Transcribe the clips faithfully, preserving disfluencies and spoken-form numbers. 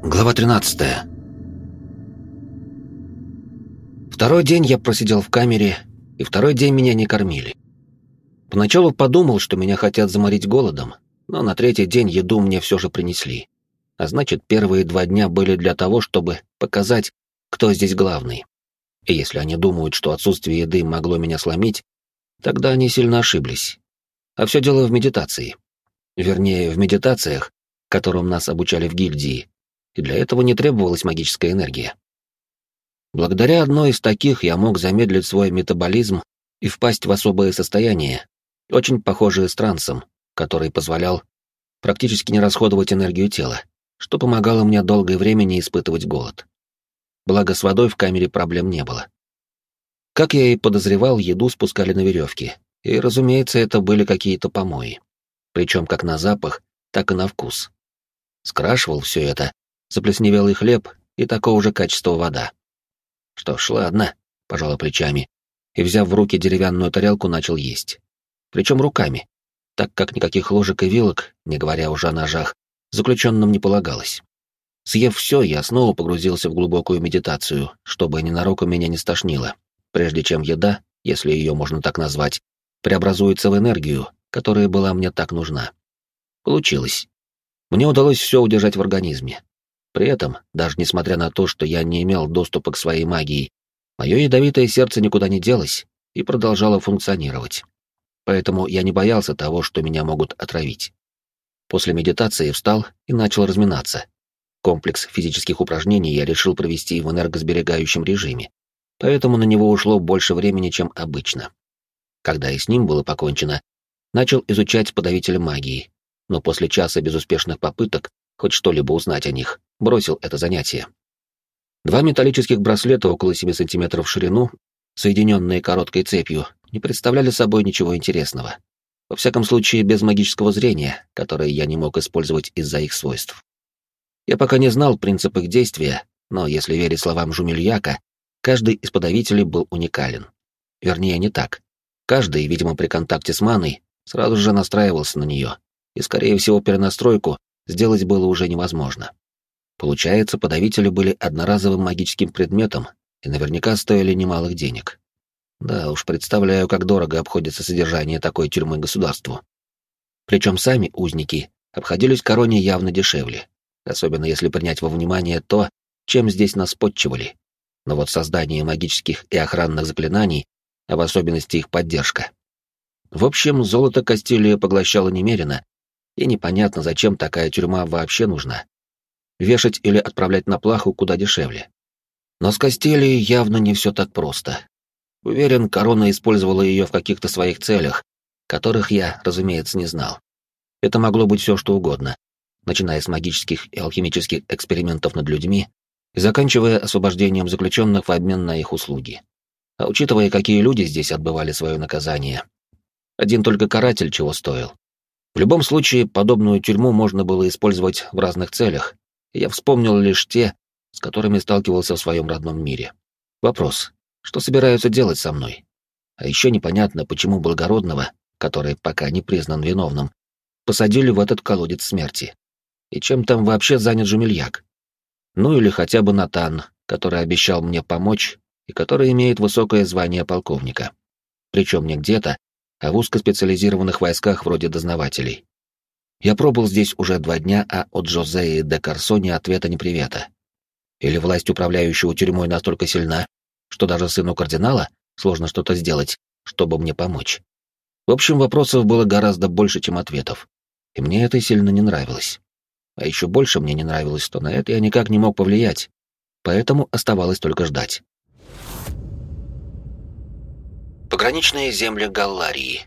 Глава тринадцатая. Второй день я просидел в камере, и второй день меня не кормили. Поначалу подумал, что меня хотят заморить голодом, но на третий день еду мне все же принесли. А значит, первые два дня были для того, чтобы показать, кто здесь главный. И если они думают, что отсутствие еды могло меня сломить, тогда они сильно ошиблись. А все дело в медитации. Вернее, в медитациях, которым нас обучали в гильдии, и для этого не требовалась магическая энергия. Благодаря одной из таких я мог замедлить свой метаболизм и впасть в особое состояние, очень похожее с трансом, который позволял практически не расходовать энергию тела, что помогало мне долгое время не испытывать голод. Благо, с водой в камере проблем не было. Как я и подозревал, еду спускали на веревке, и, разумеется, это были какие-то помои, причем как на запах, так и на вкус. Скрашивал все это заплесневелый хлеб и такого же качества вода. Что ж, ладно, пожал плечами, и, взяв в руки деревянную тарелку, начал есть. Причем руками, так как никаких ложек и вилок, не говоря уже о ножах, заключенным не полагалось. Съев все, я снова погрузился в глубокую медитацию, чтобы ненароком меня не стошнило, прежде чем еда, если ее можно так назвать, преобразуется в энергию, которая была мне так нужна. Получилось. Мне удалось все удержать в организме. При этом, даже несмотря на то, что я не имел доступа к своей магии, мое ядовитое сердце никуда не делось и продолжало функционировать. Поэтому я не боялся того, что меня могут отравить. После медитации встал и начал разминаться. Комплекс физических упражнений я решил провести в энергосберегающем режиме, поэтому на него ушло больше времени, чем обычно. Когда и с ним было покончено, начал изучать подавитель магии, но после часа безуспешных попыток хоть что-либо узнать о них, бросил это занятие. Два металлических браслета около семи сантиметров в ширину, соединенные короткой цепью, не представляли собой ничего интересного. Во всяком случае, без магического зрения, которое я не мог использовать из-за их свойств. Я пока не знал принцип их действия, но, если верить словам Жумельяка, каждый из подавителей был уникален. Вернее, не так. Каждый, видимо, при контакте с маной, сразу же настраивался на нее, и, скорее всего, перенастройку сделать было уже невозможно. Получается, подавители были одноразовым магическим предметом и наверняка стоили немалых денег. Да уж, представляю, как дорого обходится содержание такой тюрьмы государству. Причем сами узники обходились короне явно дешевле, особенно если принять во внимание то, чем здесь нас подчивали. Но вот создание магических и охранных заклинаний, а в особенности их поддержка. В общем, золото Кастилия поглощало немерено, и непонятно, зачем такая тюрьма вообще нужна. Вешать или отправлять на плаху куда дешевле. Но с Кастилией явно не все так просто. Уверен, корона использовала ее в каких-то своих целях, которых я, разумеется, не знал. Это могло быть все что угодно, начиная с магических и алхимических экспериментов над людьми и заканчивая освобождением заключенных в обмен на их услуги. А учитывая, какие люди здесь отбывали свое наказание, один только каратель чего стоил. В любом случае, подобную тюрьму можно было использовать в разных целях, и я вспомнил лишь те, с которыми сталкивался в своем родном мире. Вопрос, что собираются делать со мной? А еще непонятно, почему Благородного, который пока не признан виновным, посадили в этот колодец смерти. И чем там вообще занят Жумельяк? Ну или хотя бы Натан, который обещал мне помочь и который имеет высокое звание полковника. Причем не где-то, а в узкоспециализированных войсках вроде дознавателей. Я пробыл здесь уже два дня, а от Джозеи де Корсо ни ответа, ни привета. Или власть управляющего тюрьмой настолько сильна, что даже сыну кардинала сложно что-то сделать, чтобы мне помочь. В общем, вопросов было гораздо больше, чем ответов. И мне это сильно не нравилось. А еще больше мне не нравилось, что на это я никак не мог повлиять. Поэтому оставалось только ждать. Пограничные земли Галларии.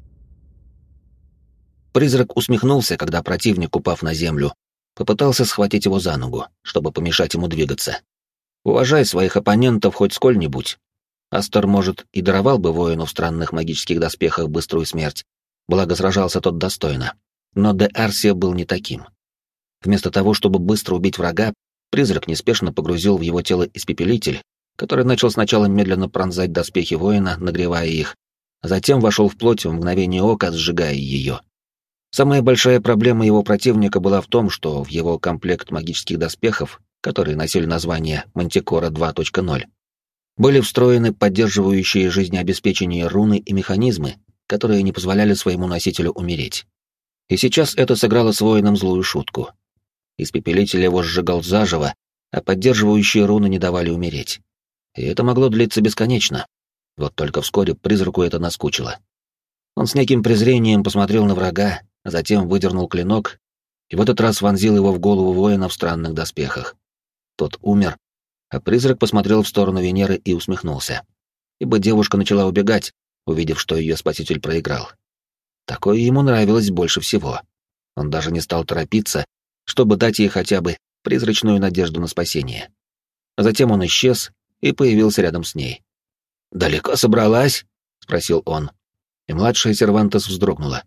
Призрак усмехнулся, когда противник, упав на землю, попытался схватить его за ногу, чтобы помешать ему двигаться. Уважай своих оппонентов хоть сколь-нибудь. Астор, может, и даровал бы воину в странных магических доспехах быструю смерть, благо сражался тот достойно. Но де Арсия был не таким. Вместо того, чтобы быстро убить врага, призрак неспешно погрузил в его тело испепелитель, который начал сначала медленно пронзать доспехи воина, нагревая их, а затем вошел в плоть в мгновение ока, сжигая ее. Самая большая проблема его противника была в том, что в его комплект магических доспехов которые носили название Мантикора два точка ноль, были встроены поддерживающие жизнеобеспечение руны и механизмы, которые не позволяли своему носителю умереть. И сейчас это сыграло с воином злую шутку. Испепелитель его сжигал заживо, а поддерживающие руны не давали умереть. И это могло длиться бесконечно. Вот только вскоре призраку это наскучило. Он с неким презрением посмотрел на врага, а затем выдернул клинок и в этот раз вонзил его в голову воина в странных доспехах. Тот умер, а призрак посмотрел в сторону Венеры и усмехнулся. Ибо девушка начала убегать, увидев, что ее спаситель проиграл. Такое ему нравилось больше всего. Он даже не стал торопиться, чтобы дать ей хотя бы призрачную надежду на спасение. А затем он исчез и появился рядом с ней. «Далеко собралась?» — спросил он. И младшая Сервантес вздрогнула.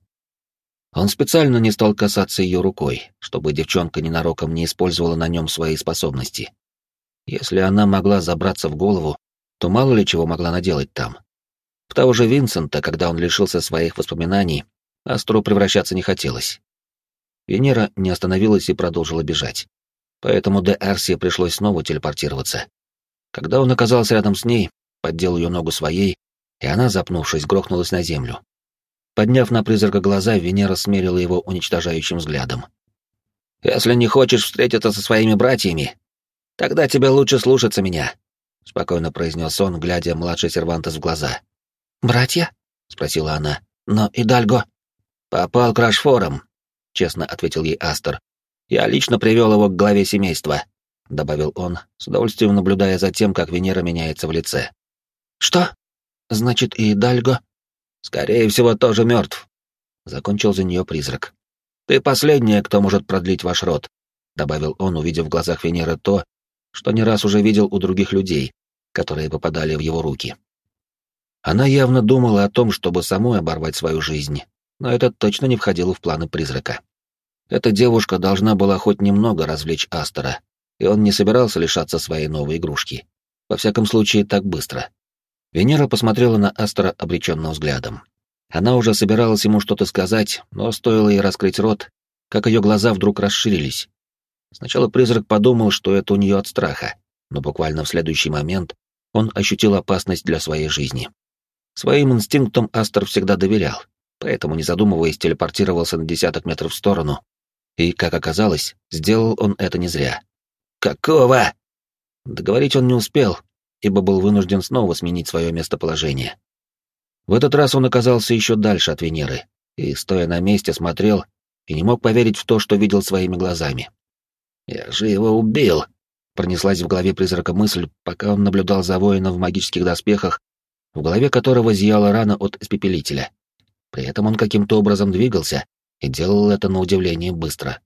Он специально не стал касаться ее рукой, чтобы девчонка ненароком не использовала на нем свои способности. Если она могла забраться в голову, то мало ли чего могла наделать там. В того же Винсента, когда он лишился своих воспоминаний, Астру превращаться не хотелось. Венера не остановилась и продолжила бежать. Поэтому де Арсии пришлось снова телепортироваться. Когда он оказался рядом с ней, поддел ее ногу своей, и она, запнувшись, грохнулась на землю. Подняв на призрака глаза, Венера смерила его уничтожающим взглядом. «Если не хочешь встретиться со своими братьями, тогда тебе лучше слушаться меня», — спокойно произнес он, глядя младшей Сервантес в глаза. «Братья?» — спросила она. «Но Идальго?» «Попал к Рашфорам», — честно ответил ей Астер. «Я лично привел его к главе семейства», — добавил он, с удовольствием наблюдая за тем, как Венера меняется в лице. «Что? Значит, и Идальго?» «Скорее всего, тоже мертв», — закончил за нее призрак. «Ты последняя, кто может продлить ваш род», — добавил он, увидев в глазах Венеры то, что не раз уже видел у других людей, которые попадали в его руки. Она явно думала о том, чтобы самой оборвать свою жизнь, но это точно не входило в планы призрака. Эта девушка должна была хоть немного развлечь Астера, и он не собирался лишаться своей новой игрушки. Во всяком случае, так быстро. Венера посмотрела на Астера обреченным взглядом. Она уже собиралась ему что-то сказать, но стоило ей раскрыть рот, как ее глаза вдруг расширились. Сначала призрак подумал, что это у нее от страха, но буквально в следующий момент он ощутил опасность для своей жизни. Своим инстинктам Астер всегда доверял, поэтому, не задумываясь, телепортировался на десяток метров в сторону, и, как оказалось, сделал он это не зря. «Какого?» Договорить он не успел, ибо был вынужден снова сменить свое местоположение. В этот раз он оказался еще дальше от Венеры, и, стоя на месте, смотрел и не мог поверить в то, что видел своими глазами. «Я же его убил!» — пронеслась в голове призрака мысль, пока он наблюдал за воином в магических доспехах, в голове которого зияла рана от испепелителя. При этом он каким-то образом двигался и делал это на удивление быстро.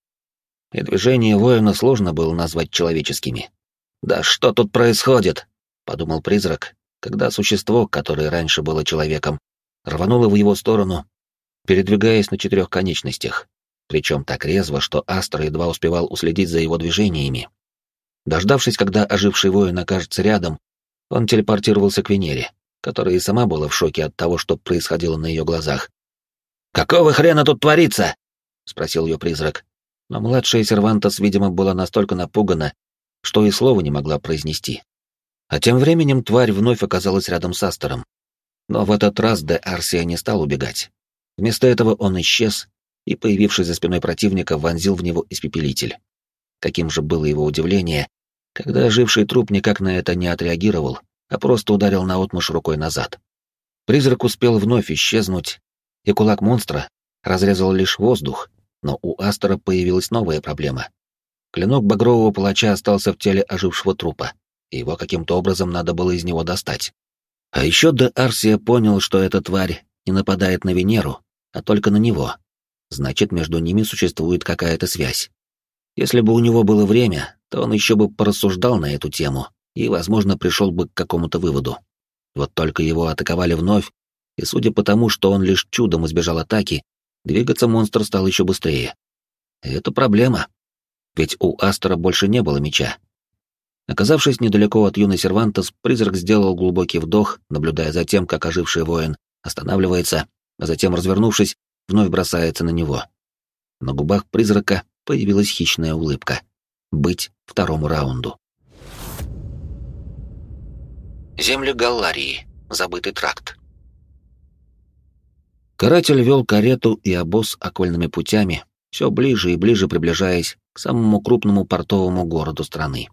И движения воина сложно было назвать человеческими. «Да что тут происходит?» — подумал призрак, когда существо, которое раньше было человеком, рвануло в его сторону, передвигаясь на четырех конечностях, причем так резво, что Астер едва успевал уследить за его движениями. Дождавшись, когда оживший воин окажется рядом, он телепортировался к Венере, которая и сама была в шоке от того, что происходило на ее глазах. «Какого хрена тут творится?» — спросил ее призрак. Но младшая Сервантес, видимо, была настолько напугана, что и слова не могла произнести. А тем временем тварь вновь оказалась рядом с Астером. Но в этот раз де Арсия не стал убегать. Вместо этого он исчез и, появившись за спиной противника, вонзил в него испепелитель. Каким же было его удивление, когда оживший труп никак на это не отреагировал, а просто ударил наотмашь рукой назад. Призрак успел вновь исчезнуть, и кулак монстра разрезал лишь воздух, но у Астера появилась новая проблема. Клинок багрового палача остался в теле ожившего трупа, и его каким-то образом надо было из него достать. А еще де Арсия понял, что эта тварь не нападает на Венеру, а только на него. Значит, между ними существует какая-то связь. Если бы у него было время, то он еще бы порассуждал на эту тему и, возможно, пришел бы к какому-то выводу. Вот только его атаковали вновь, и судя по тому, что он лишь чудом избежал атаки, двигаться монстр стал еще быстрее. И это проблема, ведь у Астера больше не было меча. Оказавшись недалеко от юной Сервантес, призрак сделал глубокий вдох, наблюдая за тем, как оживший воин останавливается, а затем, развернувшись, вновь бросается на него. На губах призрака появилась хищная улыбка. быть второму раунду. Земли Галларии. Забытый тракт. Каратель вел карету и обоз окольными путями, все ближе и ближе приближаясь к самому крупному портовому городу страны.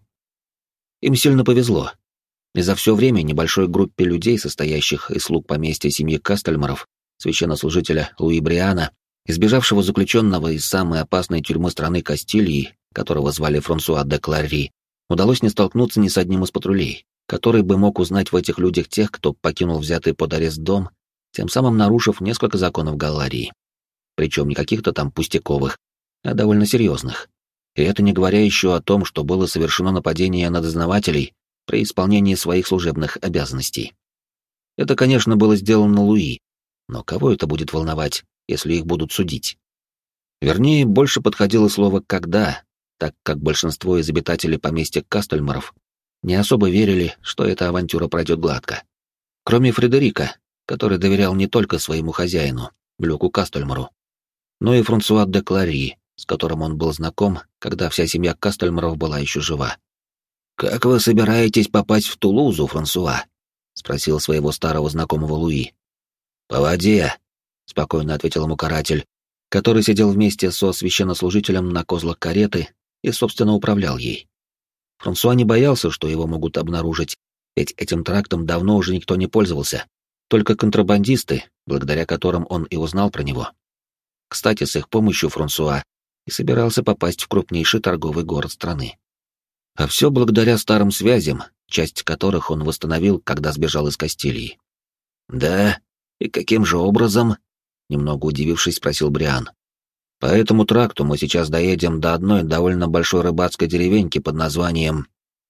Им сильно повезло. И за все время небольшой группе людей, состоящих из слуг поместья семьи Кастельмаров, священнослужителя Луи Бриана, избежавшего заключенного из самой опасной тюрьмы страны Кастилии, которого звали Франсуа де Кларри, удалось не столкнуться ни с одним из патрулей, который бы мог узнать в этих людях тех, кто покинул взятый под арест дом, тем самым нарушив несколько законов Галларии. Причем не каких-то там пустяковых, а довольно серьезных. И это не говоря еще о том, что было совершено нападение на дознавателей при исполнении своих служебных обязанностей. Это, конечно, было сделано Луи, но кого это будет волновать, если их будут судить? Вернее, больше подходило слово «когда», так как большинство из обитателей поместья Кастельмаров не особо верили, что эта авантюра пройдет гладко. Кроме Фредерика, который доверял не только своему хозяину, Люку Кастельмару, но и Франсуа де Кларри, с которым он был знаком, когда вся семья Кастельмаров была еще жива. «Как вы собираетесь попасть в Тулузу, Франсуа?» — спросил своего старого знакомого Луи. «По воде», — спокойно ответил ему каратель, который сидел вместе со священнослужителем на козлах кареты и, собственно, управлял ей. Франсуа не боялся, что его могут обнаружить, ведь этим трактом давно уже никто не пользовался, только контрабандисты, благодаря которым он и узнал про него. Кстати, с их помощью Франсуа и собирался попасть в крупнейший торговый город страны. А все благодаря старым связям, часть которых он восстановил, когда сбежал из Кастилии. «Да? И каким же образом?» — немного удивившись, спросил Бриан. «По этому тракту мы сейчас доедем до одной довольно большой рыбацкой деревеньки под названием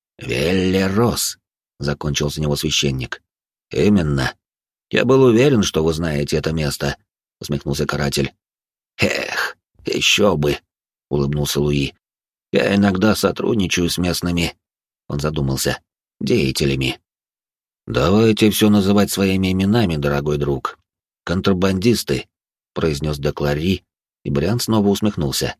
Веллерос», — закончил за него священник. «Именно. Я был уверен, что вы знаете это место», — усмехнулся каратель. «Эх, еще бы», — улыбнулся Луи. «Я иногда сотрудничаю с местными», — он задумался, — «деятелями». «Давайте все называть своими именами, дорогой друг. Контрабандисты», — произнес де Кларри, и Бриан снова усмехнулся.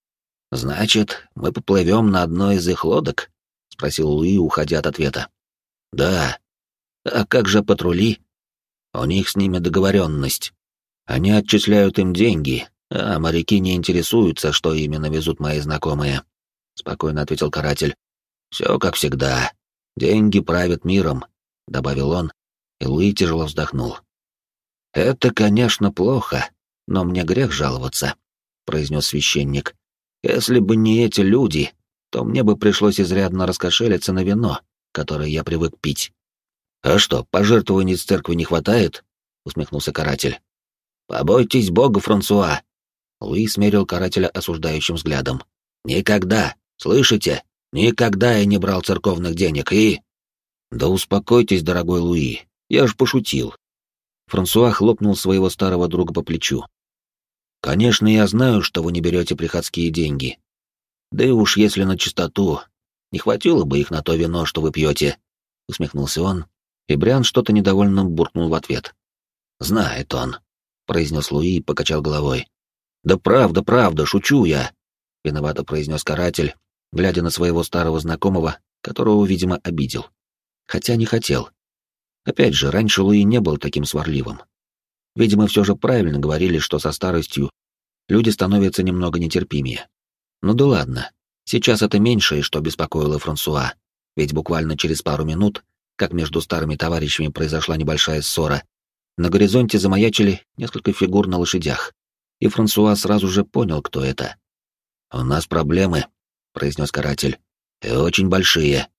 «Значит, мы поплывем на одной из их лодок?» — спросил Луи, уходя от ответа. «Да. А как же патрули? У них с ними договоренность. Они отчисляют им деньги, а моряки не интересуются, что именно везут мои знакомые», — спокойно ответил каратель. «Все как всегда. Деньги правят миром», — добавил он, и Луи тяжело вздохнул. «Это, конечно, плохо, но мне грех жаловаться», — произнес священник. «Если бы не эти люди, то мне бы пришлось изрядно раскошелиться на вино, которое я привык пить». «А что, пожертвований с церкви не хватает?» — усмехнулся каратель. «Побойтесь Бога, Франсуа!» Луи смерил карателя осуждающим взглядом. «Никогда, слышите? Никогда я не брал церковных денег и...» «Да успокойтесь, дорогой Луи, я ж пошутил». Франсуа хлопнул своего старого друга по плечу. «Конечно, я знаю, что вы не берете приходские деньги. Да и уж если на чистоту, не хватило бы их на то вино, что вы пьете», — усмехнулся он, и Бриан что-то недовольно буркнул в ответ. «Знает он», — произнес Луи и покачал головой. «Да правда, правда, шучу я», — виновато произнес каратель, глядя на своего старого знакомого, которого, видимо, обидел. Хотя не хотел. Опять же, раньше Луи не был таким сварливым. Видимо, все же правильно говорили, что со старостью люди становятся немного нетерпимее. Ну да ладно, сейчас это меньшее, что беспокоило Франсуа, ведь буквально через пару минут, как между старыми товарищами произошла небольшая ссора, на горизонте замаячили несколько фигур на лошадях, и Франсуа сразу же понял, кто это. «У нас проблемы», — произнес каратель, — «и очень большие».